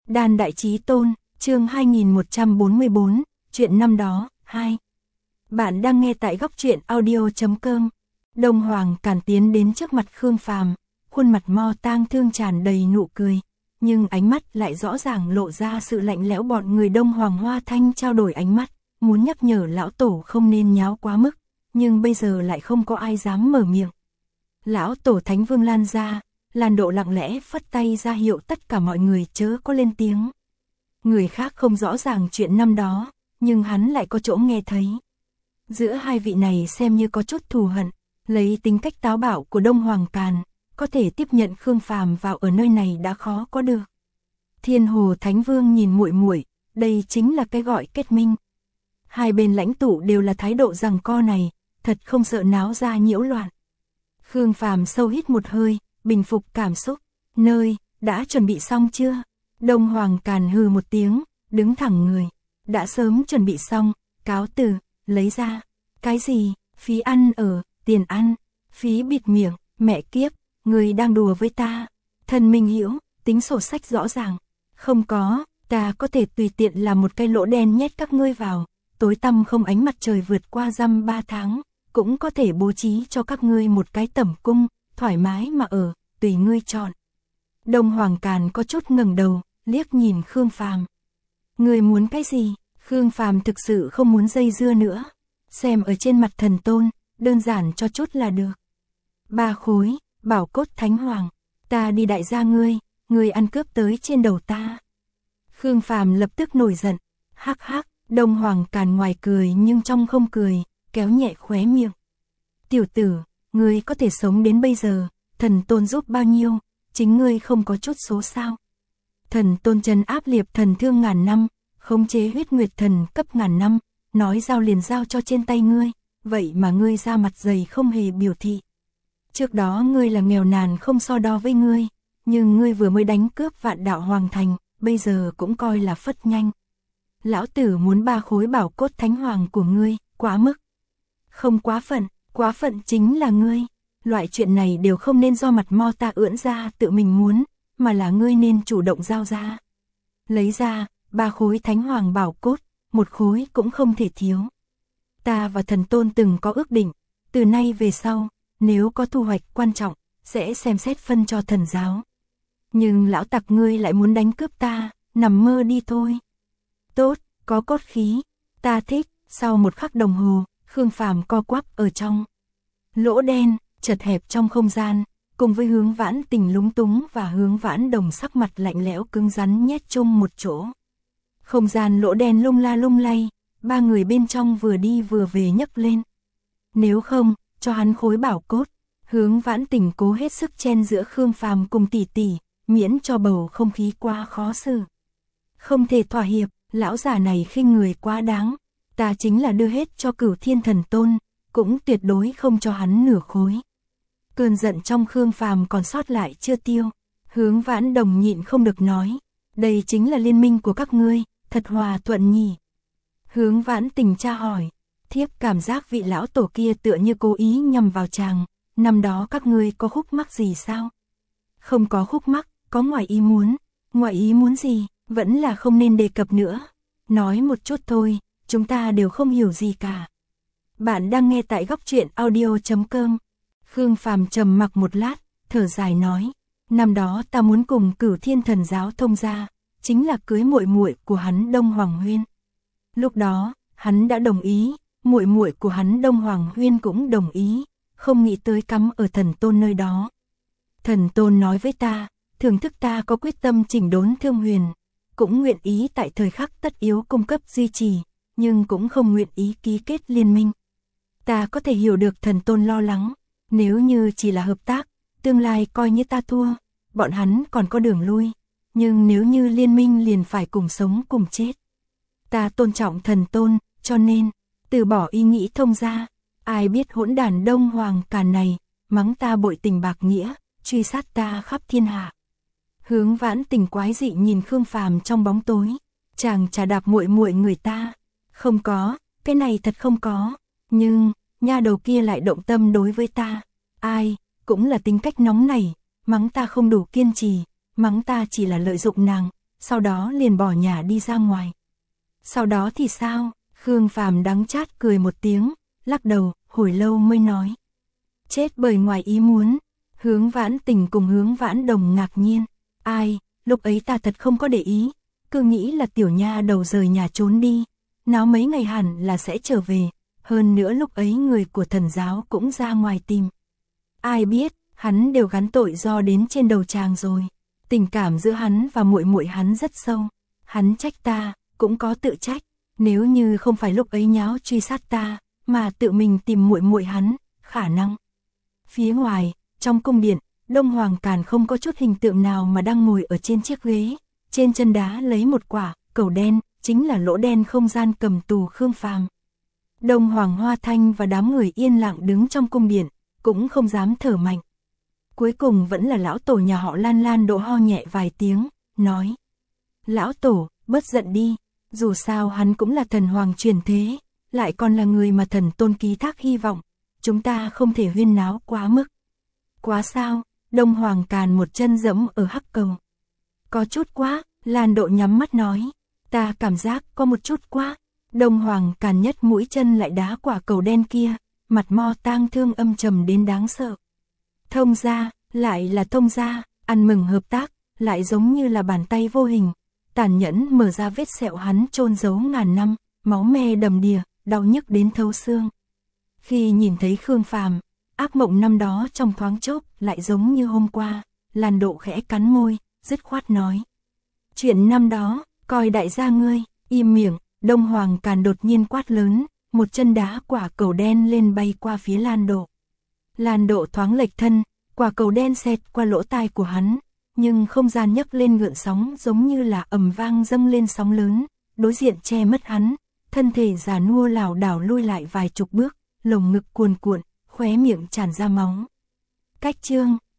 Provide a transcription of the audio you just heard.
Đan Đại Chí Tôn, chương 2144, chuyện năm đó, 2. Bạn đang nghe tại góc truyện audio.com. Đông Hoàng Càn tiến đến trước mặt Khương Phàm, khuôn mặt mo tang thương tràn đầy nụ cười, nhưng ánh mắt lại rõ ràng lộ ra sự lạnh lẽo. Bọn người Đông Hoàng Hoa Thanh trao đổi ánh mắt, muốn nhắc nhở lão tổ không nên nháo quá mức, nhưng bây giờ lại không có ai dám mở miệng. Lão tổ Thánh Vương Lan ra, Lan Độ lặng lẽ phất tay ra hiệu tất cả mọi người chớ có lên tiếng. Người khác không rõ ràng chuyện năm đó, nhưng hắn lại có chỗ nghe thấy. Giữa hai vị này xem như có chút thù hận, lấy tính cách táo bạo của Đông Hoàng Càn, có thể tiếp nhận Khương Phàm vào ở nơi này đã khó có được. Thiên Hồ Thánh Vương nhìn muội muội, đây chính là cái gọi kết minh. Hai bên lãnh tụ đều là thái độ giằng co này, thật không sợ náo ra nhiễu loạn. Khương Phàm sâu hít một hơi, bình phục cảm xúc. Nơi, đã chuẩn bị xong chưa? Đông Hoàng Càn hừ một tiếng, đứng thẳng người. Đã sớm chuẩn bị xong, cáo từ, lấy ra. Cái gì? Phí ăn ở, tiền ăn, phí bịt miệng, mẹ kiếp, người đang đùa với ta. Thần Minh Hiểu, tính sổ sách rõ ràng. Không có, ta có thể tùy tiện làm một cái lỗ đen nhét các ngươi vào, tối tăm không ánh mặt trời vượt qua dăm 3 tháng, cũng có thể bố trí cho các ngươi một cái tẩm cung, thoải mái mà ở, tùy ngươi chọn. Đông Hoàng Càn có chút ngẩng đầu, liếc nhìn Khương Phàm. Ngươi muốn cái gì? Khương Phàm thực sự không muốn dây dưa nữa. Xem ở trên mặt thần tôn, đơn giản cho chút là được. 3 khối, bảo cốt thánh hoàng. Ta đi đại gia ngươi ăn cướp tới trên đầu ta. Khương Phàm lập tức nổi giận. Hắc hắc, Đông Hoàng Càn ngoài cười nhưng trong không cười, kéo nhẹ khóe miệng. Tiểu tử, ngươi có thể sống đến bây giờ, thần tôn giúp bao nhiêu, chính ngươi không có chút số sao. Thần tôn trấn áp liệp thần thương ngàn năm, khống chế huyết nguyệt thần cấp ngàn năm, nói giao liền giao cho trên tay ngươi, vậy mà ngươi ra mặt dày không hề biểu thị. Trước đó ngươi là nghèo nàn không so đo với ngươi, nhưng ngươi vừa mới đánh cướp Vạn Đạo Hoàng Thành, bây giờ cũng coi là phất nhanh. Lão tử muốn 3 khối bảo cốt thánh hoàng của ngươi, quá mức. Không quá phận chính là ngươi. Loại chuyện này đều không nên do mặt mo ta ưỡn ra tự mình muốn, mà là ngươi nên chủ động giao ra. Lấy ra, 3 khối thánh hoàng bảo cốt, 1 khối cũng không thể thiếu. Ta và thần tôn từng có ước định, từ nay về sau, nếu có thu hoạch quan trọng, sẽ xem xét phân cho thần giáo. Nhưng lão tặc ngươi lại muốn đánh cướp ta, nằm mơ đi thôi. Tốt, có cốt khí, ta thích. Sau một khắc đồng hồ, Khương Phàm co quắp ở trong lỗ đen, chật hẹp trong không gian, cùng với Hướng Vãn Tình lúng túng và Hướng Vãn Đồng sắc mặt lạnh lẽo cứng rắn nhét chung một chỗ. Không gian lỗ đen lung la lung lay, 3 người bên trong vừa đi vừa về nhấc lên. Nếu không, cho hắn khối bảo cốt. Hướng Vãn Tình cố hết sức chen giữa Khương Phàm cùng tỷ tỷ, miễn cho bầu không khí quá khó xử. Không thể thỏa hiệp, lão già này khinh người quá đáng. Ta chính là đưa hết cho Cửu Thiên Thần Tôn, cũng tuyệt đối không cho hắn nửa khối. Cơn giận trong Khương Phàm còn sót lại chưa tiêu. Hướng Vãn Đồng nhịn không được nói, đây chính là liên minh của các ngươi, thật hòa thuận nhỉ. Hướng Vãn Tình tra hỏi, thiếp cảm giác vị lão tổ kia tựa như cố ý nhằm vào chàng, năm đó các ngươi có khúc mắc gì sao? Không có khúc mắc, có ngoại ý muốn gì, vẫn là không nên đề cập nữa. Nói một chút thôi, chúng ta đều không hiểu gì cả. Bạn đang nghe tại góc truyện audio.com. Khương Phàm trầm mặc một lát, thở dài nói, năm đó ta muốn cùng Cửu Thiên Thần giáo thông gia, chính là cưới muội muội của hắn Đông Hoàng Huyên. Lúc đó, hắn đã đồng ý, muội muội của hắn Đông Hoàng Huyên cũng đồng ý, không nghĩ tới cắm ở thần tôn nơi đó. Thần tôn nói với ta, thưởng thức ta có quyết tâm chỉnh đốn Thương Huyền, cũng nguyện ý tại thời khắc tất yếu cung cấp duy trì, nhưng cũng không nguyện ý ký kết liên minh. Ta có thể hiểu được thần tôn lo lắng, nếu như chỉ là hợp tác, tương lai coi như ta thua, bọn hắn còn có đường lui, nhưng nếu như liên minh liền phải cùng sống cùng chết. Ta tôn trọng thần tôn, cho nên, từ bỏ ý nghĩ thông gia. Ai biết hỗn đản Đông Hoàng Càn này, mắng ta bội tình bạc nghĩa, truy sát ta khắp thiên hạ. Hướng Vãn Tình quái dị nhìn Khương Phàm trong bóng tối, chàng chà đạp muội muội người ta. Không có, cái này thật không có, nhưng, nha đầu kia lại động tâm đối với ta. Ai, cũng là tính cách nóng này, mắng ta không đủ kiên trì, mắng ta chỉ là lợi dụng nàng, sau đó liền bỏ nhà đi ra ngoài. Sau đó thì sao? Khương Phàm đắng chát cười một tiếng, lắc đầu, hồi lâu mới nói. Chết bởi ngoài ý muốn. Hướng Vãn Tình cùng Hướng Vãn Đồng ngạc nhiên. Ai, lúc ấy ta thật không có để ý, cứ nghĩ là tiểu nha đầu rời nhà trốn đi, nó mấy ngày hẳn là sẽ trở về, hơn nữa lúc ấy người của thần giáo cũng ra ngoài tìm. Ai biết, hắn đều gắn tội do đến trên đầu chàng rồi. Tình cảm giữa hắn và muội muội hắn rất sâu. Hắn trách ta, cũng có tự trách, nếu như không phải lúc ấy nháo truy sát ta, mà tự mình tìm muội muội hắn, khả năng. Phía ngoài, trong cung điện, Đông Hoàng Càn không có chút hình tượng nào mà đang ngồi ở trên chiếc ghế, trên chân đá lấy một quả cẩu đen, chính là lỗ đen không gian cầm tù Khương Phàm. Đông Hoàng Hoa Thanh và đám người yên lặng đứng trong cung điện, cũng không dám thở mạnh. Cuối cùng vẫn là lão tổ nhà họ Lan Lan Độ ho nhẹ vài tiếng, nói: "Lão tổ, bớt giận đi, dù sao hắn cũng là thần hoàng truyền thế, lại còn là người mà thần tôn ký thác hy vọng, chúng ta không thể huyên náo quá mức." Quá sao? Đông Hoàng Càn một chân dẫm ở hắc cầu. Có chút quá, Lan Độ nhắm mắt nói. Ta cảm giác có một chút quá. Đông Hoàng Càn nhất mũi chân lại đá quả cầu đen kia, mặt mo tang thương âm trầm đến đáng sợ. Thông gia, lại là thông gia, ăn mừng hợp tác, lại giống như là bàn tay vô hình, tàn nhẫn mở ra vết sẹo hắn chôn giấu ngàn năm, máu me đầm đìa, đau nhức đến thấu xương. Khi nhìn thấy Khương Phàm, ác mộng năm đó trong thoáng chốc lại giống như hôm qua, Lan Độ khẽ cắn môi, dứt khoát nói. Chuyện năm đó, coi đại gia ngươi, im miệng. Đông Hoàng Càn đột nhiên quát lớn, một chân đá quả cầu đen lên bay qua phía Lan Độ. Lan Độ thoáng lệch thân, quả cầu đen xẹt qua lỗ tai của hắn, nhưng không gian nhấc lên gợn sóng giống như là ầm vang dâng lên sóng lớn, đối diện che mất hắn, thân thể già nua lảo đảo lui lại vài chục bước, lồng ngực cuồn cuộn, khóe miệng tràn ra máu. Cách chương